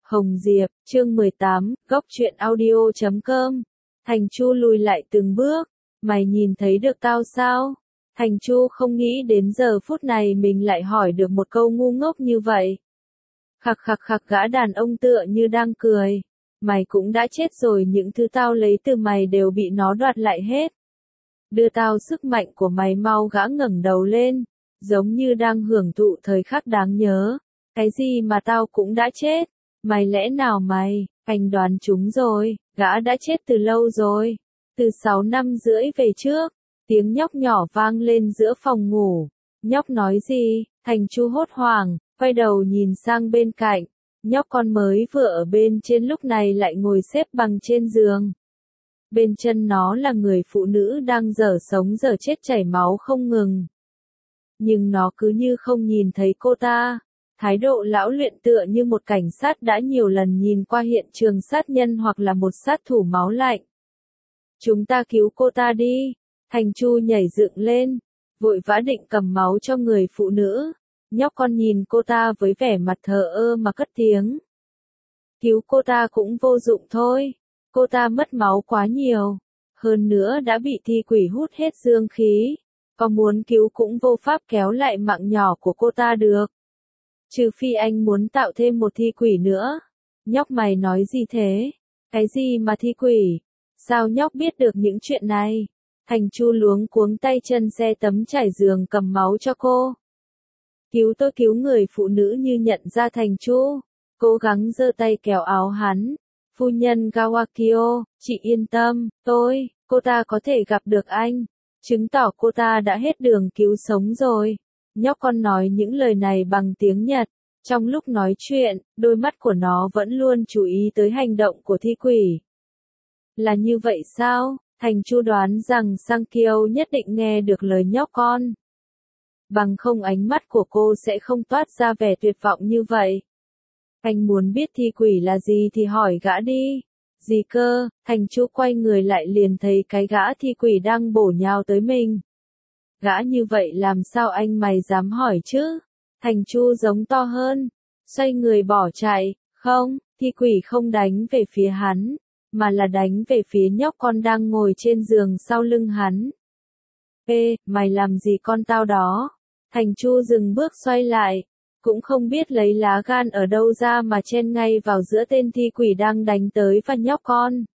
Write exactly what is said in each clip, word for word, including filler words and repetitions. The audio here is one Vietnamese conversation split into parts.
Hồng Diệp, chương mười tám, góc truyện audio chấm com. Thành Chu lùi lại từng bước, mày nhìn thấy được tao sao? Thành Chu không nghĩ đến giờ phút này mình lại hỏi được một câu ngu ngốc như vậy. Khặc khặc khặc, gã đàn ông tựa như đang cười. Mày cũng đã chết rồi, những thứ tao lấy từ mày đều bị nó đoạt lại hết. Đưa tao sức mạnh của mày mau. Gã ngẩng đầu lên, giống như đang hưởng thụ thời khắc đáng nhớ. Cái gì mà tao cũng đã chết? Mày lẽ nào mày, anh đoán chúng rồi, gã đã chết từ lâu rồi. Từ sáu năm rưỡi về trước, tiếng nhóc nhỏ vang lên giữa phòng ngủ. Nhóc nói gì? Thành Chu hốt hoảng, quay đầu nhìn sang bên cạnh. Nhóc con mới vừa ở bên trên lúc này lại ngồi xếp bằng trên giường. Bên chân nó là người phụ nữ đang dở sống dở chết chảy máu không ngừng. Nhưng nó cứ như không nhìn thấy cô ta. Thái độ lão luyện tựa như một cảnh sát đã nhiều lần nhìn qua hiện trường sát nhân hoặc là một sát thủ máu lạnh. Chúng ta cứu cô ta đi. Thành Chu nhảy dựng lên, vội vã định cầm máu cho người phụ nữ. Nhóc con nhìn cô ta với vẻ mặt thờ ơ mà cất tiếng. Cứu cô ta cũng vô dụng thôi. Cô ta mất máu quá nhiều. Hơn nữa đã bị thi quỷ hút hết dương khí. Có muốn cứu cũng vô pháp kéo lại mạng nhỏ của cô ta được. Trừ phi anh muốn tạo thêm một thi quỷ nữa. Nhóc mày nói gì thế? Cái gì mà thi quỷ? Sao nhóc biết được những chuyện này? Thành Chu luống cuống tay chân xe tấm trải giường cầm máu cho cô. Cứu tôi, cứu người phụ nữ như nhận ra Thành Chu. Cố gắng giơ tay kéo áo hắn. Phu nhân Gawakio, chị yên tâm, tôi, cô ta có thể gặp được anh. Chứng tỏ cô ta đã hết đường cứu sống rồi. Nhóc con nói những lời này bằng tiếng Nhật. Trong lúc nói chuyện, đôi mắt của nó vẫn luôn chú ý tới hành động của thi quỷ. Là như vậy sao? Thành Chu đoán rằng Sang Kiêu nhất định nghe được lời nhóc con. Bằng không ánh mắt của cô sẽ không toát ra vẻ tuyệt vọng như vậy. Anh muốn biết thi quỷ là gì thì hỏi gã đi. Gì cơ? Thành Chu quay người lại liền thấy cái gã thi quỷ đang bổ nhào tới mình. Gã như vậy làm sao anh mày dám hỏi chứ? Thành Chu giống to hơn, xoay người bỏ chạy. Không, thi quỷ không đánh về phía hắn, mà là đánh về phía nhóc con đang ngồi trên giường sau lưng hắn. Ê, mày làm gì con tao đó? Thành Chu dừng bước xoay lại, cũng không biết lấy lá gan ở đâu ra mà chen ngay vào giữa tên thi quỷ đang đánh tới và nhóc con.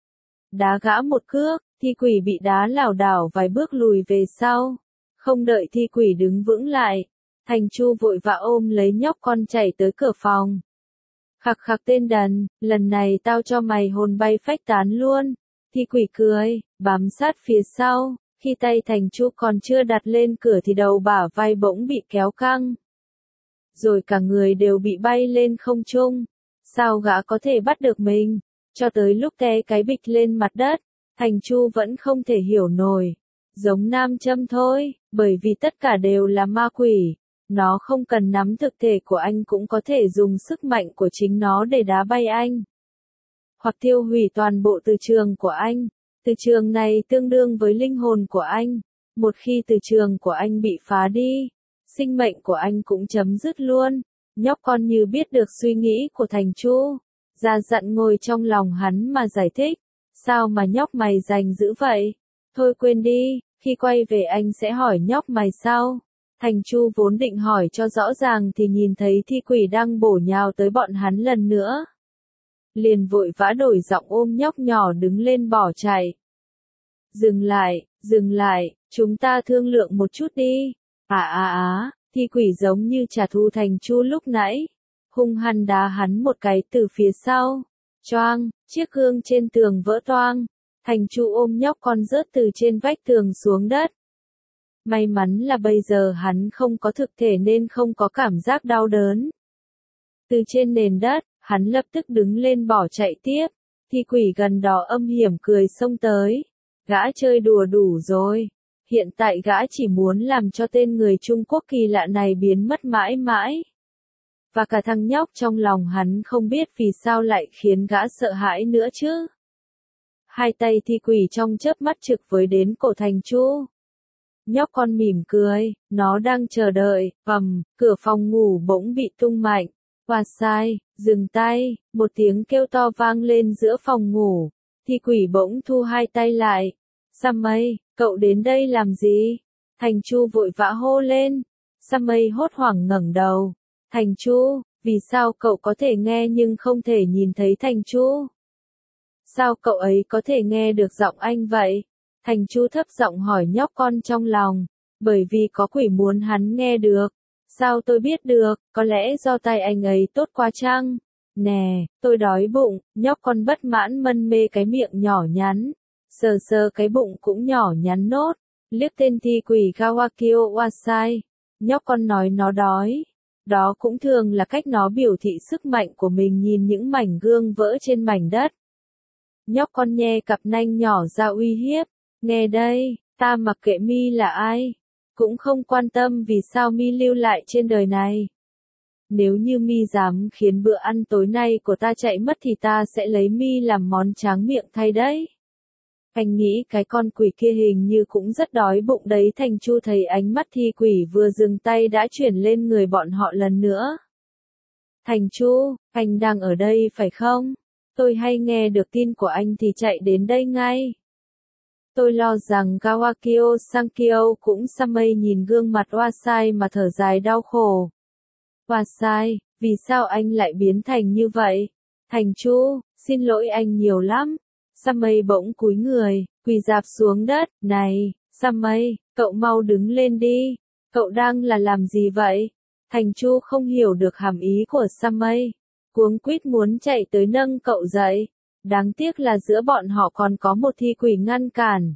Đá gã một cước, thi quỷ bị đá lảo đảo vài bước lùi về sau. Không đợi thi quỷ đứng vững lại, Thành Chu vội vã ôm lấy nhóc con chạy tới cửa phòng. Khặc khặc tên đần, lần này tao cho mày hồn bay phách tán luôn. Thi quỷ cười, bám sát phía sau, khi tay Thành Chu còn chưa đặt lên cửa thì đầu bả vai bỗng bị kéo căng. Rồi cả người đều bị bay lên không trung. Sao gã có thể bắt được mình? Cho tới lúc té cái bịch lên mặt đất, Thành Chu vẫn không thể hiểu nổi. Giống nam châm thôi, bởi vì tất cả đều là ma quỷ. Nó không cần nắm thực thể của anh cũng có thể dùng sức mạnh của chính nó để đá bay anh. Hoặc tiêu hủy toàn bộ từ trường của anh. Từ trường này tương đương với linh hồn của anh. Một khi từ trường của anh bị phá đi, sinh mệnh của anh cũng chấm dứt luôn. Nhóc con như biết được suy nghĩ của Thành Chu. Ra dặn ngồi trong lòng hắn mà giải thích. Sao mà nhóc mày giành dữ vậy? Thôi quên đi, khi quay về anh sẽ hỏi nhóc mày sau. Thành Chu vốn định hỏi cho rõ ràng thì nhìn thấy thi quỷ đang bổ nhào tới bọn hắn lần nữa. Liền vội vã đổi giọng ôm nhóc nhỏ đứng lên bỏ chạy. Dừng lại, dừng lại, chúng ta thương lượng một chút đi. À à à, thi quỷ giống như trả thù Thành Chu lúc nãy. Hung hăng đá hắn một cái từ phía sau. Choang, chiếc gương trên tường vỡ toang. Thành Chu ôm nhóc con rớt từ trên vách tường xuống đất. May mắn là bây giờ hắn không có thực thể nên không có cảm giác đau đớn. Từ trên nền đất, hắn lập tức đứng lên bỏ chạy tiếp. Thi quỷ gần đó âm hiểm cười xông tới. Gã chơi đùa đủ rồi. Hiện tại gã chỉ muốn làm cho tên người Trung Quốc kỳ lạ này biến mất mãi mãi. Và cả thằng nhóc trong lòng hắn không biết vì sao lại khiến gã sợ hãi nữa chứ. Hai tay thi quỷ trong chớp mắt trực với đến cổ Thành Chu. Nhóc con mỉm cười, nó đang chờ đợi. Ầm, cửa phòng ngủ bỗng bị tung mạnh. Wasai, dừng tay, một tiếng kêu to vang lên giữa phòng ngủ. Thi quỷ bỗng thu hai tay lại. Samay, cậu đến đây làm gì? Thành Chu vội vã hô lên. Samay hốt hoảng ngẩng đầu. Thành Chu, vì sao cậu có thể nghe nhưng không thể nhìn thấy Thành Chu? Sao cậu ấy có thể nghe được giọng anh vậy? Thành Chu thấp giọng hỏi nhóc con trong lòng. Bởi vì có quỷ muốn hắn nghe được. Sao tôi biết được, có lẽ do tay anh ấy tốt quá chăng? Nè, tôi đói bụng, nhóc con bất mãn mân mê cái miệng nhỏ nhắn. Sờ sờ cái bụng cũng nhỏ nhắn nốt. Liếc tên thi quỷ Kawakyo Wasai. Nhóc con nói nó đói. Đó cũng thường là cách nó biểu thị sức mạnh của mình nhìn những mảnh gương vỡ trên mảnh đất. Nhóc con nhe cặp nanh nhỏ ra uy hiếp. Nghe đây, ta mặc kệ mi là ai. Cũng không quan tâm vì sao mi lưu lại trên đời này. Nếu như mi dám khiến bữa ăn tối nay của ta chạy mất thì ta sẽ lấy mi làm món tráng miệng thay đấy. Anh nghĩ cái con quỷ kia hình như cũng rất đói bụng đấy. Thành Chu thấy ánh mắt thi quỷ vừa dừng tay đã chuyển lên người bọn họ lần nữa. Thành Chu, anh đang ở đây phải không? Tôi hay nghe được tin của anh thì chạy đến đây ngay. Tôi lo rằng Kawakyo Sankyo cũng Samay nhìn gương mặt Wasai mà thở dài đau khổ. Wasai, vì sao anh lại biến thành như vậy? Thành Chu, xin lỗi anh nhiều lắm. Samay bỗng cúi người, quỳ rạp xuống đất. Này, Samay, cậu mau đứng lên đi. Cậu đang là làm gì vậy? Thành Chu không hiểu được hàm ý của Samay. Cuống quýt muốn chạy tới nâng cậu dậy. Đáng tiếc là giữa bọn họ còn có một thi quỷ ngăn cản.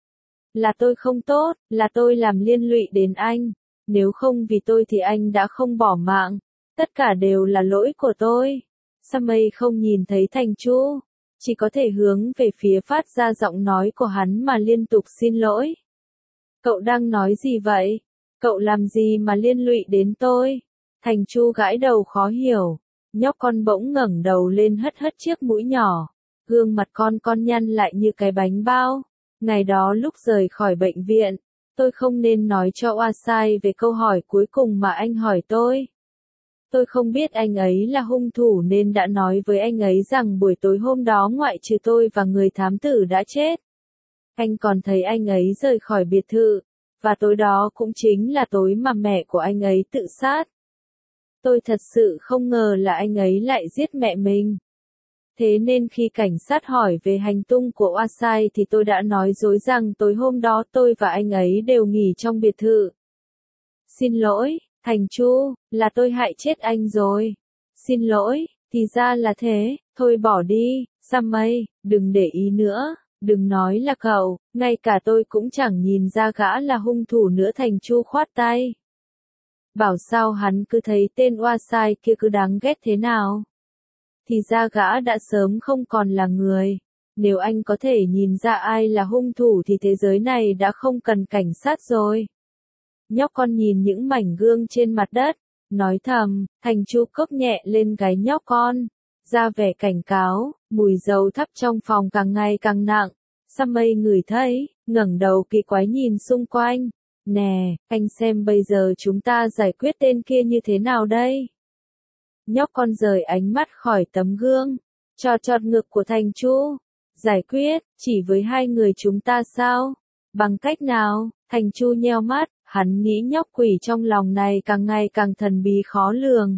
Là tôi không tốt, là tôi làm liên lụy đến anh. Nếu không vì tôi thì anh đã không bỏ mạng. Tất cả đều là lỗi của tôi. Samay không nhìn thấy Thành Chu. Chỉ có thể hướng về phía phát ra giọng nói của hắn mà liên tục xin lỗi. Cậu đang nói gì vậy? Cậu làm gì mà liên lụy đến tôi? Thành Chu gãi đầu khó hiểu. Nhóc con bỗng ngẩng đầu lên hất hất chiếc mũi nhỏ. Gương mặt con con nhăn lại như cái bánh bao. Ngày đó lúc rời khỏi bệnh viện, tôi không nên nói cho Wasai về câu hỏi cuối cùng mà anh hỏi tôi. Tôi không biết anh ấy là hung thủ nên đã nói với anh ấy rằng buổi tối hôm đó ngoại trừ tôi và người thám tử đã chết. Anh còn thấy anh ấy rời khỏi biệt thự, và tối đó cũng chính là tối mà mẹ của anh ấy tự sát. Tôi thật sự không ngờ là anh ấy lại giết mẹ mình. Thế nên khi cảnh sát hỏi về hành tung của Wasai thì tôi đã nói dối rằng tối hôm đó tôi và anh ấy đều nghỉ trong biệt thự. Xin lỗi, Thành Chu, là tôi hại chết anh rồi. Xin lỗi, thì ra là thế, thôi bỏ đi, Samay, đừng để ý nữa, đừng nói là cậu, ngay cả tôi cũng chẳng nhìn ra gã là hung thủ nữa. Thành Chu khoát tay. Bảo sao hắn cứ thấy tên Wasai kia cứ đáng ghét thế nào. Thì ra gã đã sớm không còn là người. Nếu anh có thể nhìn ra ai là hung thủ thì thế giới này đã không cần cảnh sát rồi. Nhóc con nhìn những mảnh gương trên mặt đất, nói thầm. Thành Chu cốc nhẹ lên gáy nhóc con, ra vẻ cảnh cáo. Mùi dầu thắp trong phòng càng ngày càng nặng. Samay ngửi thấy, ngẩng đầu kỳ quái nhìn xung quanh. Nè, anh xem bây giờ chúng ta giải quyết tên kia như thế nào đây? Nhóc con rời ánh mắt khỏi tấm gương, chọt chọt ngực của Thành Chu. Giải quyết, chỉ với hai người chúng ta sao? Bằng cách nào? Thành Chu nheo mắt, hắn nghĩ nhóc quỷ trong lòng này càng ngày càng thần bí khó lường.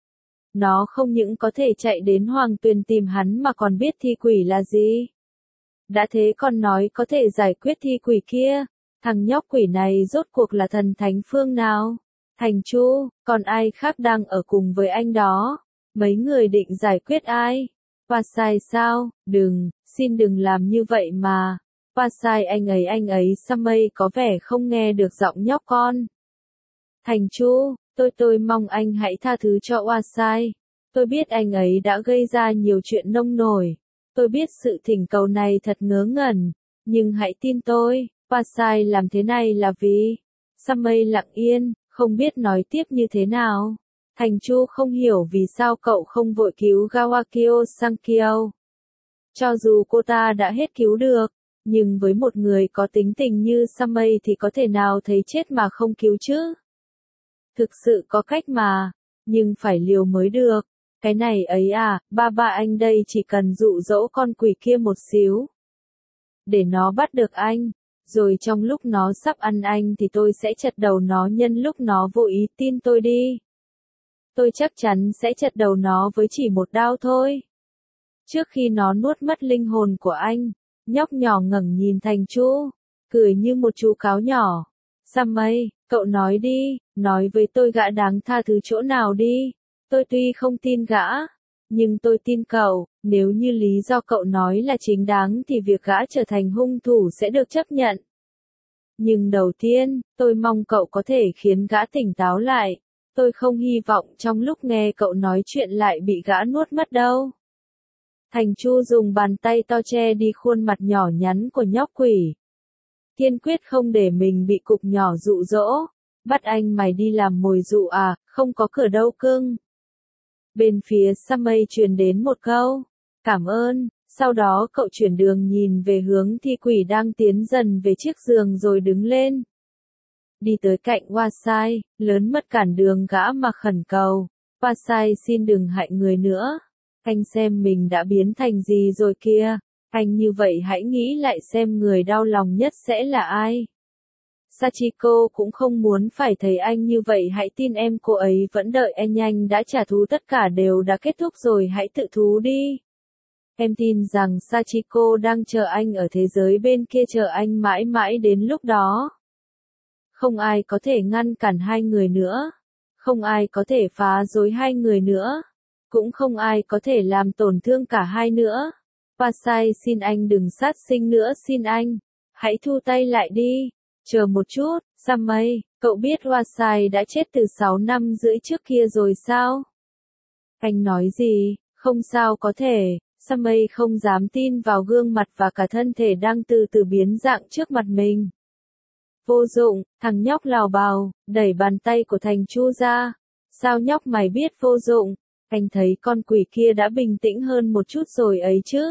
Nó không những có thể chạy đến Hoàng Tuyền tìm hắn mà còn biết thi quỷ là gì. Đã thế còn nói có thể giải quyết thi quỷ kia. Thằng nhóc quỷ này rốt cuộc là thần thánh phương nào? Thành Chu, còn ai khác đang ở cùng với anh đó? Mấy người định giải quyết ai? Wasai sao? Đừng, xin đừng làm như vậy mà. Wasai anh ấy anh ấy. Samay có vẻ không nghe được giọng nhóc con. Thành Chu, tôi tôi mong anh hãy tha thứ cho Wasai. Tôi biết anh ấy đã gây ra nhiều chuyện nông nổi. Tôi biết sự thỉnh cầu này thật ngớ ngẩn. Nhưng hãy tin tôi, Wasai làm thế này là vì... Samay lặng yên, không biết nói tiếp như thế nào. Thành Chu không hiểu vì sao cậu không vội cứu Kawakyo Sankyo. Cho dù cô ta đã hết cứu được, nhưng với một người có tính tình như Samay thì có thể nào thấy chết mà không cứu chứ? Thực sự có cách mà. nhưng phải liều mới được. Cái này ấy à, ba ba anh đây chỉ cần dụ dỗ con quỷ kia một xíu. Để nó bắt được anh, rồi trong lúc nó sắp ăn anh thì tôi sẽ chặt đầu nó nhân lúc nó vô ý, tin tôi đi. Tôi chắc chắn sẽ chặt đầu nó với chỉ một đao thôi. Trước khi nó nuốt mất linh hồn của anh, nhóc nhỏ ngẩng nhìn Thành Chu, cười như một chú cáo nhỏ. Sammy, cậu nói đi, nói với tôi gã đáng tha thứ chỗ nào đi. Tôi tuy không tin gã, nhưng tôi tin cậu, nếu như lý do cậu nói là chính đáng thì việc gã trở thành hung thủ sẽ được chấp nhận. Nhưng đầu tiên, tôi mong cậu có thể khiến gã tỉnh táo lại. Tôi không hy vọng trong lúc nghe cậu nói chuyện lại bị gã nuốt mất đâu. Thành Chu dùng bàn tay to che đi khuôn mặt nhỏ nhắn của nhóc quỷ. Kiên quyết không để mình bị cục nhỏ dụ dỗ. Bắt anh mày đi làm mồi dụ à, không có cửa đâu cưng. Bên phía Sammy truyền đến một câu, cảm ơn, sau đó cậu chuyển đường nhìn về hướng thi quỷ đang tiến dần về chiếc giường rồi đứng lên. Đi tới cạnh Wasai, lớn mất cản đường gã mà khẩn cầu, Wasai xin đừng hại người nữa, anh xem mình đã biến thành gì rồi kia, anh như vậy hãy nghĩ lại xem người đau lòng nhất sẽ là ai. Sachiko cũng không muốn phải thấy anh như vậy, hãy tin em, cô ấy vẫn đợi anh, nhanh đã trả thù, tất cả đều đã kết thúc rồi, hãy tự thú đi. Em tin rằng Sachiko đang chờ anh ở thế giới bên kia, chờ anh mãi mãi đến lúc đó. Không ai có thể ngăn cản hai người nữa. Không ai có thể phá rối hai người nữa. Cũng không ai có thể làm tổn thương cả hai nữa. Wasai xin anh đừng sát sinh nữa, xin anh. Hãy thu tay lại đi. Chờ một chút, Sammy, cậu biết Wasai đã chết từ sáu năm rưỡi trước kia rồi sao? Anh nói gì? Không sao có thể. Sammy không dám tin vào gương mặt và cả thân thể đang từ từ biến dạng trước mặt mình. Vô dụng, thằng nhóc lào bào, đẩy bàn tay của Thành Chu ra. Sao nhóc mày biết vô dụng? Anh thấy con quỷ kia đã bình tĩnh hơn một chút rồi ấy chứ.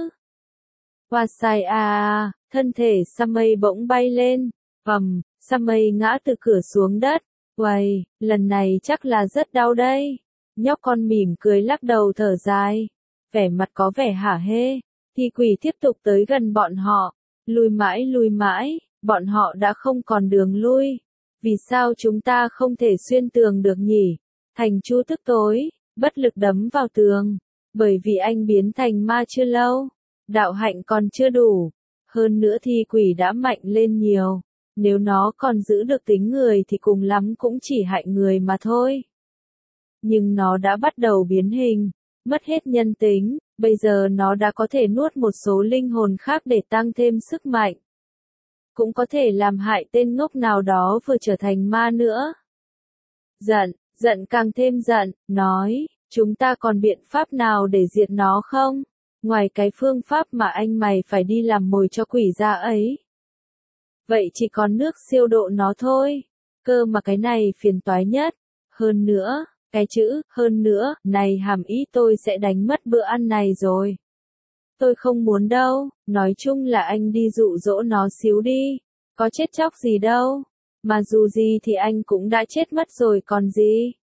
Wasai à, thân thể Sammy bỗng bay lên. Vầm, Sammy ngã từ cửa xuống đất. Uầy, lần này chắc là rất đau đây. Nhóc con mỉm cười lắc đầu thở dài. Vẻ mặt có vẻ hả hê. Thi quỷ tiếp tục tới gần bọn họ. Lùi mãi lùi mãi, bọn họ đã không còn đường lui. Vì sao chúng ta không thể xuyên tường được nhỉ? Thành Chu tức tối, bất lực đấm vào tường. Bởi vì anh biến thành ma chưa lâu. Đạo hạnh còn chưa đủ. Hơn nữa thi quỷ đã mạnh lên nhiều. Nếu nó còn giữ được tính người thì cùng lắm cũng chỉ hại người mà thôi. Nhưng nó đã bắt đầu biến hình, mất hết nhân tính, bây giờ nó đã có thể nuốt một số linh hồn khác để tăng thêm sức mạnh. Cũng có thể làm hại tên ngốc nào đó vừa trở thành ma nữa. Giận, giận càng thêm giận, nói, chúng ta còn biện pháp nào để diệt nó không? Ngoài cái phương pháp mà anh mày phải đi làm mồi cho quỷ ra ấy. Vậy chỉ còn nước siêu độ nó thôi. Cơ mà cái này phiền toái nhất. Hơn nữa, cái chữ, hơn nữa, này hàm ý tôi sẽ đánh mất bữa ăn này rồi. Tôi không muốn đâu, nói chung là anh đi dụ dỗ nó xíu đi. Có chết chóc gì đâu. Mà dù gì thì anh cũng đã chết mất rồi còn gì.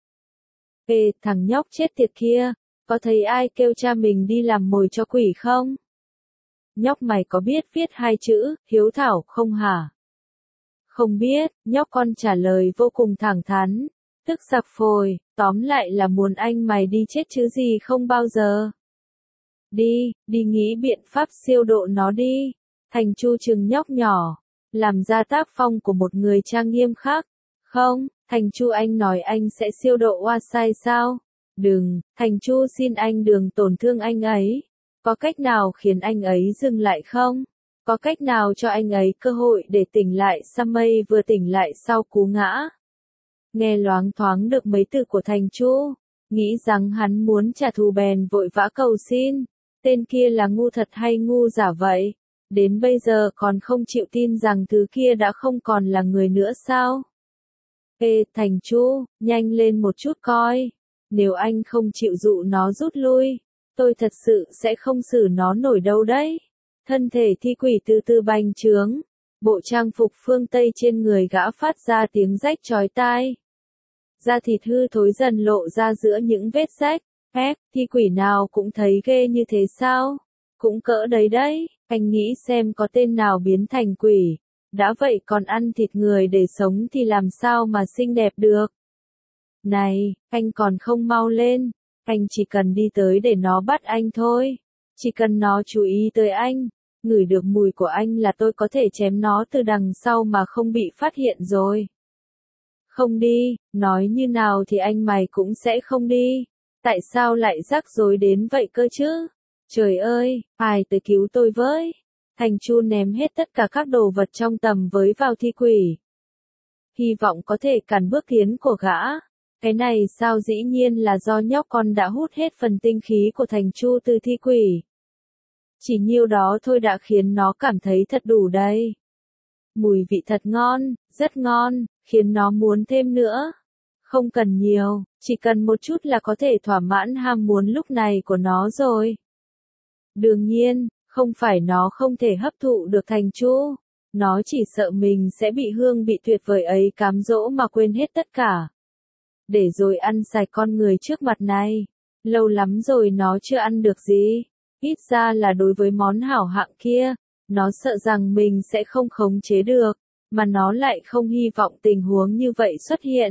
Ê, thằng nhóc chết tiệt kia, có thấy ai kêu cha mình đi làm mồi cho quỷ không? Nhóc mày có biết viết hai chữ, hiếu thảo không hả? Không biết, nhóc con trả lời vô cùng thẳng thắn, tức sặc phồi, tóm lại là muốn anh mày đi chết chứ gì không bao giờ. Đi, đi nghĩ biện pháp siêu độ nó đi. Thành Chu trừng nhóc nhỏ, làm ra tác phong của một người trang nghiêm khác. Không, Thành Chu anh nói anh sẽ siêu độ Wasai sao? Đừng, Thành Chu xin anh đừng tổn thương anh ấy. Có cách nào khiến anh ấy dừng lại không? Có cách nào cho anh ấy cơ hội để tỉnh lại? Sammy vừa tỉnh lại sau cú ngã. Nghe loáng thoáng được mấy từ của Thành Chu, nghĩ rằng hắn muốn trả thù bèn vội vã cầu xin. Tên kia là ngu thật hay ngu giả vậy? Đến bây giờ còn không chịu tin rằng thứ kia đã không còn là người nữa sao? Ê, Thành Chu, nhanh lên một chút coi. Nếu anh không chịu dụ nó rút lui, tôi thật sự sẽ không xử nó nổi đâu đấy. Thân thể thi quỷ từ từ bành trướng. Bộ trang phục phương Tây trên người gã phát ra tiếng rách chói tai. da thịt hư thối dần lộ ra giữa những vết rách. Ép, thi quỷ nào cũng thấy ghê như thế sao? Cũng cỡ đấy đấy, anh nghĩ xem có tên nào biến thành quỷ. Đã vậy còn ăn thịt người để sống thì làm sao mà xinh đẹp được? Này, anh còn không mau lên, anh chỉ cần đi tới để nó bắt anh thôi. Chỉ cần nó chú ý tới anh, ngửi được mùi của anh là tôi có thể chém nó từ đằng sau mà không bị phát hiện rồi. Không đi, nói như nào thì anh mày cũng sẽ không đi. Tại sao lại rắc rối đến vậy cơ chứ? Trời ơi, ai tới cứu tôi với? Thành Chu ném hết tất cả các đồ vật trong tầm với vào thi quỷ. Hy vọng có thể cản bước tiến của gã. Cái này sao dĩ nhiên là do nhóc con đã hút hết phần tinh khí của Thành Chu từ thi quỷ. Chỉ nhiêu đó thôi đã khiến nó cảm thấy thật đủ đây. Mùi vị thật ngon, rất ngon, khiến nó muốn thêm nữa. Không cần nhiều, chỉ cần một chút là có thể thỏa mãn ham muốn lúc này của nó rồi. Đương nhiên, không phải nó không thể hấp thụ được Thành Chu. Nó chỉ sợ mình sẽ bị hương bị tuyệt vời ấy cám dỗ mà quên hết tất cả. Để rồi ăn sạch con người trước mặt này. Lâu lắm rồi nó chưa ăn được gì. Ít ra là đối với món hảo hạng kia, nó sợ rằng mình sẽ không khống chế được, mà nó lại không hy vọng tình huống như vậy xuất hiện.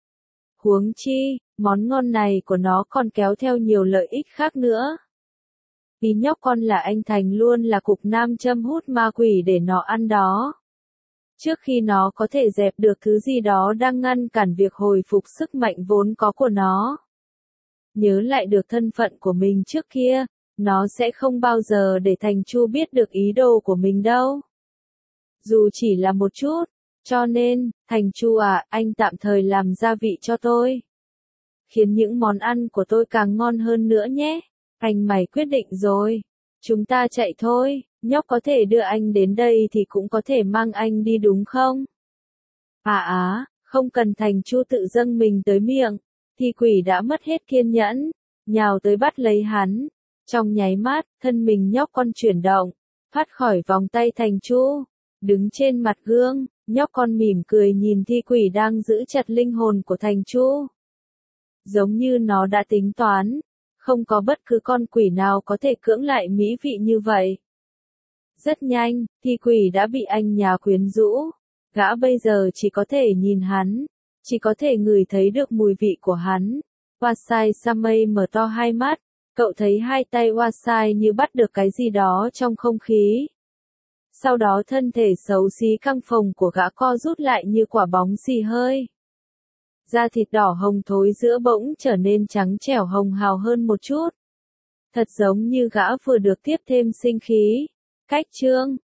Huống chi, món ngon này của nó còn kéo theo nhiều lợi ích khác nữa. Vì nhóc con là anh Thành luôn là cục nam châm hút ma quỷ để nó ăn đó. Trước khi nó có thể dẹp được thứ gì đó đang ngăn cản việc hồi phục sức mạnh vốn có của nó. Nhớ lại được thân phận của mình trước kia, nó sẽ không bao giờ để Thành Chu biết được ý đồ của mình đâu. Dù chỉ là một chút, cho nên, Thành Chu à, anh tạm thời làm gia vị cho tôi. Khiến những món ăn của tôi càng ngon hơn nữa nhé. Anh mày quyết định rồi. Chúng ta chạy thôi, nhóc có thể đưa anh đến đây thì cũng có thể mang anh đi đúng không? À á, không cần Thành Chu tự dâng mình tới miệng, thì quỷ đã mất hết kiên nhẫn, nhào tới bắt lấy hắn. Trong nháy mắt, thân mình nhóc con chuyển động, thoát khỏi vòng tay Thành Chu. Đứng trên mặt gương, nhóc con mỉm cười nhìn thi quỷ đang giữ chặt linh hồn của Thành Chu. Giống như nó đã tính toán, không có bất cứ con quỷ nào có thể cưỡng lại mỹ vị như vậy. Rất nhanh, thi quỷ đã bị anh nhà quyến rũ. Gã bây giờ chỉ có thể nhìn hắn, chỉ có thể ngửi thấy được mùi vị của hắn. Wasai Samei mở to hai mắt, cậu thấy hai tay Wasai như bắt được cái gì đó trong không khí. Sau đó thân thể xấu xí căng phồng của gã co rút lại như quả bóng xì hơi. Da thịt đỏ hồng thối giữa bỗng trở nên trắng trẻo hồng hào hơn một chút. Thật giống như gã vừa được tiếp thêm sinh khí. Cách chương